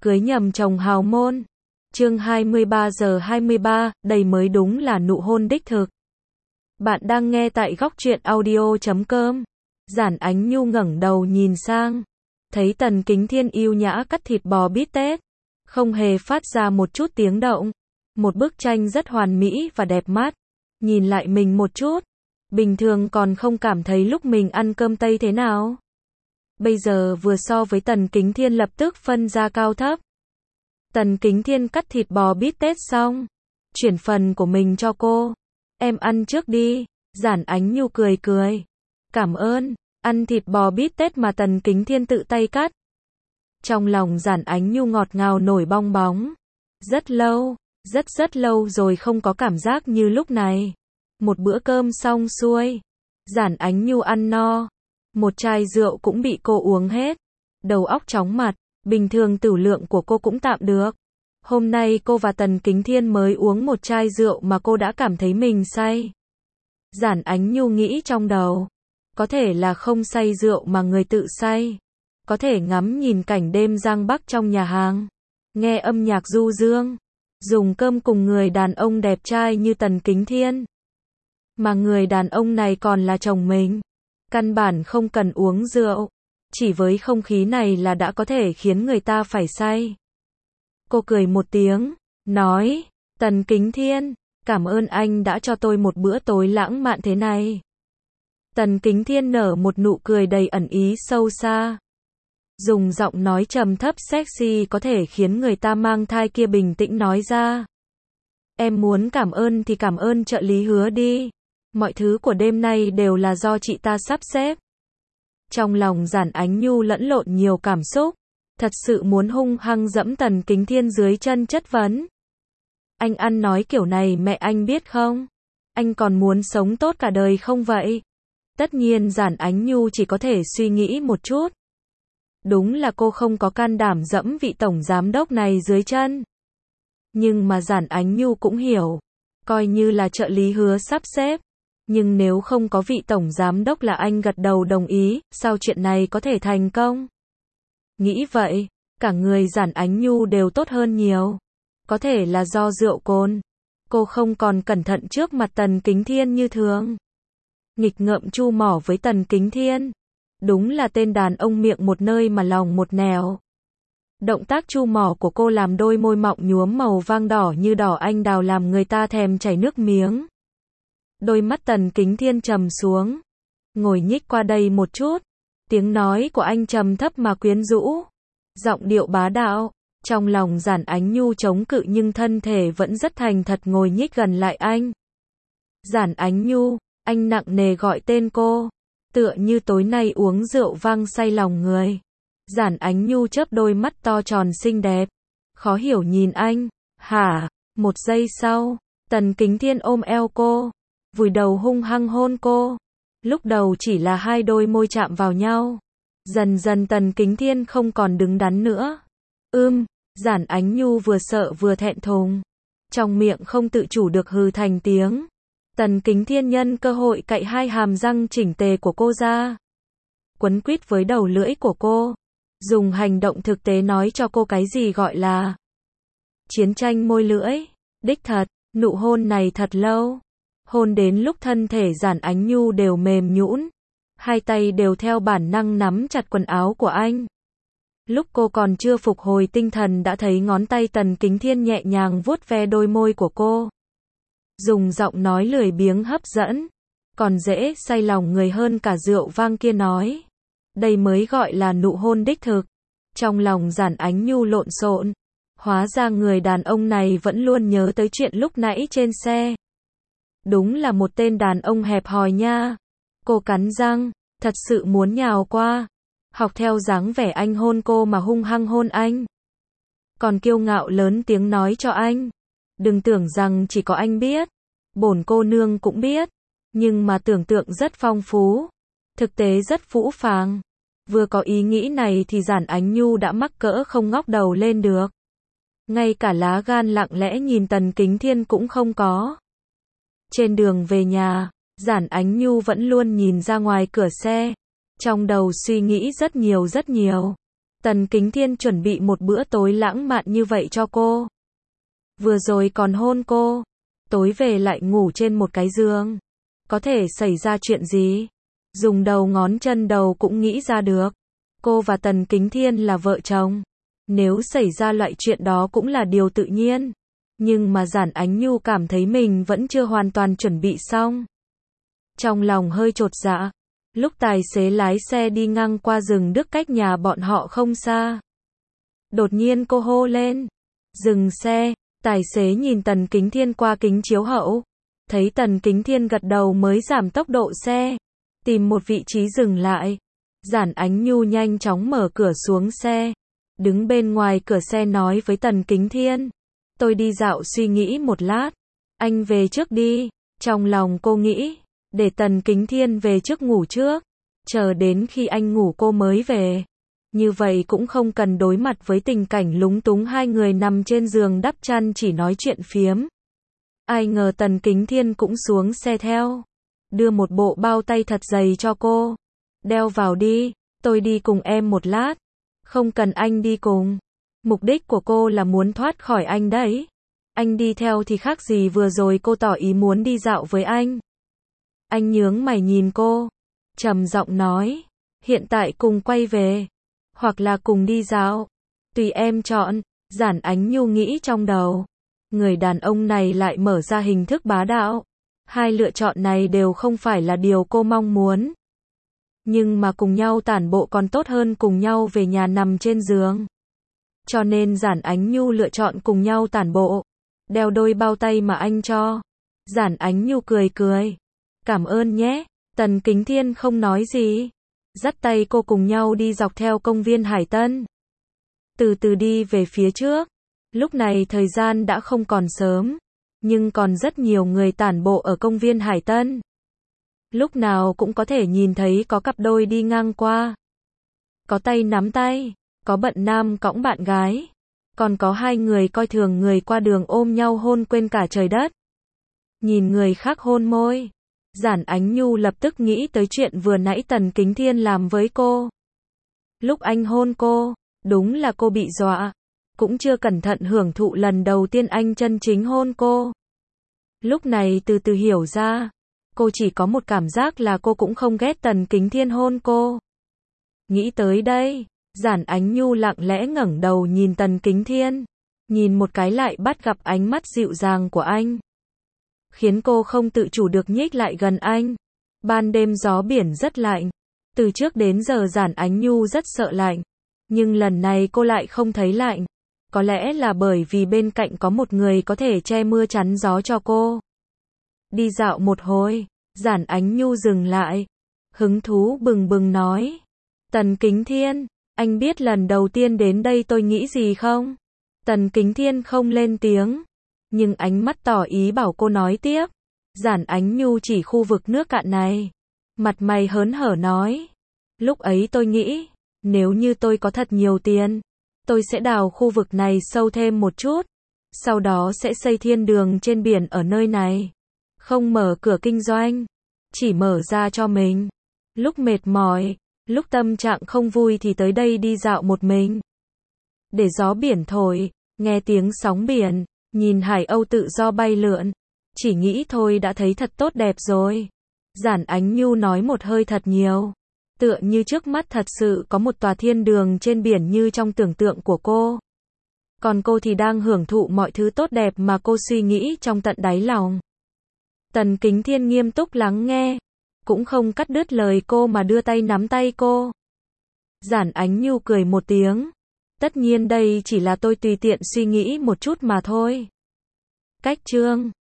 cưới nhầm chồng hào môn. Chương 23 giờ 23, đây mới đúng là nụ hôn đích thực. Bạn đang nghe tại góc truyện audio.com. Giản Ánh Nhu ngẩng đầu nhìn sang, thấy Tần Kính Thiên yêu nhã cắt thịt bò bít tết, không hề phát ra một chút tiếng động. Một bức tranh rất hoàn mỹ và đẹp mắt. Nhìn lại mình một chút, bình thường còn không cảm thấy lúc mình ăn cơm Tây thế nào. Bây giờ vừa so với Tần Kính Thiên lập tức phân ra cao thấp. Tần Kính Thiên cắt thịt bò bít tết xong, chuyển phần của mình cho cô. Em ăn trước đi. Giản Ánh Nhu cười cười. Cảm ơn. Ăn thịt bò bít tết mà Tần Kính Thiên tự tay cắt. Trong lòng Giản Ánh Nhu ngọt ngào nổi bong bóng. Rất lâu, rất lâu rồi không có cảm giác như lúc này. Một bữa cơm xong xuôi, Giản Ánh Nhu ăn no. Một chai rượu cũng bị cô uống hết. Đầu óc chóng mặt, bình thường tửu lượng của cô cũng tạm được. Hôm nay cô và Tần Kính Thiên mới uống một chai rượu mà cô đã cảm thấy mình say. Giản Ánh Nhu nghĩ trong đầu, có thể là không say rượu mà người tự say. Có thể ngắm nhìn cảnh đêm Giang Bắc trong nhà hàng, nghe âm nhạc du dương, dùng cơm cùng người đàn ông đẹp trai như Tần Kính Thiên. Mà người đàn ông này còn là chồng mình. Căn bản không cần uống rượu, chỉ với không khí này là đã có thể khiến người ta phải say. Cô cười một tiếng, nói, Tần Kính Thiên, cảm ơn anh đã cho tôi một bữa tối lãng mạn thế này. Tần Kính Thiên nở một nụ cười đầy ẩn ý sâu xa. Dùng giọng nói trầm thấp sexy có thể khiến người ta mang thai kia bình tĩnh nói ra. Em muốn cảm ơn thì cảm ơn trợ lý Hứa đi. Mọi thứ của đêm nay đều là do chị ta sắp xếp. Trong lòng Giản Ánh Nhu lẫn lộn nhiều cảm xúc. Thật sự muốn hung hăng dẫm Tần Kính Thiên dưới chân chất vấn. Anh ăn nói kiểu này mẹ anh biết không? Anh còn muốn sống tốt cả đời không vậy? Tất nhiên Giản Ánh Nhu chỉ có thể suy nghĩ một chút. Đúng là cô không có can đảm dẫm vị tổng giám đốc này dưới chân. Nhưng mà Giản Ánh Nhu cũng hiểu. Coi như là trợ lý Hứa sắp xếp. Nhưng nếu không có vị tổng giám đốc là anh gật đầu đồng ý, sao chuyện này có thể thành công? Nghĩ vậy, cả người Giản Ánh Nhu đều tốt hơn nhiều. Có thể là do rượu cồn. Cô không còn cẩn thận trước mặt Tần Kính Thiên như thường. Nghịch ngợm chu mỏ với Tần Kính Thiên. Đúng là tên đàn ông miệng một nơi mà lòng một nẻo. Động tác chu mỏ của cô làm đôi môi mọng nhuốm màu vang đỏ như đỏ anh đào làm người ta thèm chảy nước miếng. Đôi mắt Tần Kính Thiên trầm xuống. Ngồi nhích qua đây một chút. Tiếng nói của anh trầm thấp mà quyến rũ. Giọng điệu bá đạo. Trong lòng Giản Ánh Nhu chống cự nhưng thân thể vẫn rất thành thật ngồi nhích gần lại anh. Giản Ánh Nhu, anh nặng nề gọi tên cô. Tựa như tối nay uống rượu vang say lòng người. Giản Ánh Nhu chớp đôi mắt to tròn xinh đẹp. Khó hiểu nhìn anh. Hả? Một giây sau, Tần Kính Thiên ôm eo cô. Vùi đầu hung hăng hôn cô. Lúc đầu chỉ là hai đôi môi chạm vào nhau. Dần dần Tần Kính Thiên không còn đứng đắn nữa. Giản Ánh Nhu vừa sợ vừa thẹn thùng. Trong miệng không tự chủ được hừ thành tiếng. Tần Kính Thiên nhân cơ hội cạy hai hàm răng chỉnh tề của cô ra. Quấn quýt với đầu lưỡi của cô. Dùng hành động thực tế nói cho cô cái gì gọi là chiến tranh môi lưỡi. Đích thật, nụ hôn này thật lâu. Hôn đến lúc thân thể Giản Ánh Nhu đều mềm nhũn. Hai tay đều theo bản năng nắm chặt quần áo của anh. Lúc cô còn chưa phục hồi tinh thần đã thấy ngón tay Tần Kính Thiên nhẹ nhàng vuốt ve đôi môi của cô. Dùng giọng nói lười biếng hấp dẫn. Còn dễ say lòng người hơn cả rượu vang kia nói. Đây mới gọi là nụ hôn đích thực. Trong lòng Giản Ánh Nhu lộn xộn. Hóa ra người đàn ông này vẫn luôn nhớ tới chuyện lúc nãy trên xe. Đúng là một tên đàn ông hẹp hòi nha. Cô cắn răng, thật sự muốn nhào qua. Học theo dáng vẻ anh hôn cô mà hung hăng hôn anh. Còn kiêu ngạo lớn tiếng nói cho anh. Đừng tưởng rằng chỉ có anh biết. Bổn cô nương cũng biết. Nhưng mà tưởng tượng rất phong phú. Thực tế rất phũ phàng. Vừa có ý nghĩ này thì Giản Ánh Nhu đã mắc cỡ không ngóc đầu lên được. Ngay cả lá gan lặng lẽ nhìn Tần Kính Thiên cũng không có. Trên đường về nhà, Giản Ánh Nhu vẫn luôn nhìn ra ngoài cửa xe. Trong đầu suy nghĩ rất nhiều. Tần Kính Thiên chuẩn bị một bữa tối lãng mạn như vậy cho cô. Vừa rồi còn hôn cô, tối về lại ngủ trên một cái giường. Có thể xảy ra chuyện gì? Dùng đầu ngón chân đầu cũng nghĩ ra được. Cô và Tần Kính Thiên là vợ chồng. Nếu xảy ra loại chuyện đó cũng là điều tự nhiên. Nhưng mà Giản Ánh Nhu cảm thấy mình vẫn chưa hoàn toàn chuẩn bị xong. Trong lòng hơi chột dạ. Lúc tài xế lái xe đi ngang qua rừng Đức cách nhà bọn họ không xa. Đột nhiên cô hô lên. Dừng xe. Tài xế nhìn Tần Kính Thiên qua kính chiếu hậu. Thấy Tần Kính Thiên gật đầu mới giảm tốc độ xe. Tìm một vị trí dừng lại. Giản Ánh Nhu nhanh chóng mở cửa xuống xe. Đứng bên ngoài cửa xe nói với Tần Kính Thiên. Tôi đi dạo suy nghĩ một lát. Anh về trước đi. Trong lòng cô nghĩ. Để Tần Kính Thiên về trước ngủ trước. Chờ đến khi anh ngủ cô mới về. Như vậy cũng không cần đối mặt với tình cảnh lúng túng hai người nằm trên giường đắp chăn chỉ nói chuyện phiếm. Ai ngờ Tần Kính Thiên cũng xuống xe theo. Đưa một bộ bao tay thật dày cho cô. Đeo vào đi, tôi đi cùng em một lát. Không cần anh đi cùng. Mục đích của cô là muốn thoát khỏi anh đấy. Anh đi theo thì khác gì vừa rồi cô tỏ ý muốn đi dạo với anh. Anh nhướng mày nhìn cô. Trầm giọng nói. Hiện tại cùng quay về. Hoặc là cùng đi dạo. Tùy em chọn. Giản Ánh Nhu nghĩ trong đầu. Người đàn ông này lại mở ra hình thức bá đạo. Hai lựa chọn này đều không phải là điều cô mong muốn. Nhưng mà cùng nhau tản bộ còn tốt hơn cùng nhau về nhà nằm trên giường. Cho nên Giản Ánh Nhu lựa chọn cùng nhau tản bộ. Đeo đôi bao tay mà anh cho. Giản Ánh Nhu cười cười. Cảm ơn nhé. Tần Kính Thiên không nói gì. Dắt tay cô cùng nhau đi dọc theo công viên Hải Tân. Từ từ đi về phía trước. Lúc này thời gian đã không còn sớm. Nhưng còn rất nhiều người tản bộ ở công viên Hải Tân. Lúc nào cũng có thể nhìn thấy có cặp đôi đi ngang qua. Có tay nắm tay. Có bận nam cõng bạn gái. Còn có hai người coi thường người qua đường ôm nhau hôn quên cả trời đất. Nhìn người khác hôn môi. Giản Ánh Nhu lập tức nghĩ tới chuyện vừa nãy Tần Kính Thiên làm với cô. Lúc anh hôn cô, đúng là cô bị dọa. Cũng chưa cẩn thận hưởng thụ lần đầu tiên anh chân chính hôn cô. Lúc này từ từ hiểu ra. Cô chỉ có một cảm giác là cô cũng không ghét Tần Kính Thiên hôn cô. Nghĩ tới đây, Giản Ánh Nhu lặng lẽ ngẩng đầu nhìn Tần Kính Thiên. Nhìn một cái lại bắt gặp ánh mắt dịu dàng của anh. Khiến cô không tự chủ được nhích lại gần anh. Ban đêm gió biển rất lạnh. Từ trước đến giờ Giản Ánh Nhu rất sợ lạnh. Nhưng lần này cô lại không thấy lạnh. Có lẽ là bởi vì bên cạnh có một người có thể che mưa chắn gió cho cô. Đi dạo một hồi, Giản Ánh Nhu dừng lại. Hứng thú bừng bừng nói. Tần Kính Thiên, anh biết lần đầu tiên đến đây tôi nghĩ gì không? Tần Kính Thiên không lên tiếng. Nhưng ánh mắt tỏ ý bảo cô nói tiếp. Giản Ánh Nhu chỉ khu vực nước cạn này. Mặt mày hớn hở nói. Lúc ấy tôi nghĩ, nếu như tôi có thật nhiều tiền, tôi sẽ đào khu vực này sâu thêm một chút. Sau đó sẽ xây thiên đường trên biển ở nơi này. Không mở cửa kinh doanh. Chỉ mở ra cho mình. Lúc mệt mỏi, lúc tâm trạng không vui thì tới đây đi dạo một mình. Để gió biển thổi, nghe tiếng sóng biển, nhìn hải âu tự do bay lượn. Chỉ nghĩ thôi đã thấy thật tốt đẹp rồi. Giản Ánh Nhu nói một hơi thật nhiều. Tựa như trước mắt thật sự có một tòa thiên đường trên biển như trong tưởng tượng của cô. Còn cô thì đang hưởng thụ mọi thứ tốt đẹp mà cô suy nghĩ trong tận đáy lòng. Tần Kính Thiên nghiêm túc lắng nghe. Cũng không cắt đứt lời cô mà đưa tay nắm tay cô. Giản Ánh Nhu cười một tiếng. Tất nhiên đây chỉ là tôi tùy tiện suy nghĩ một chút mà thôi. Cách chương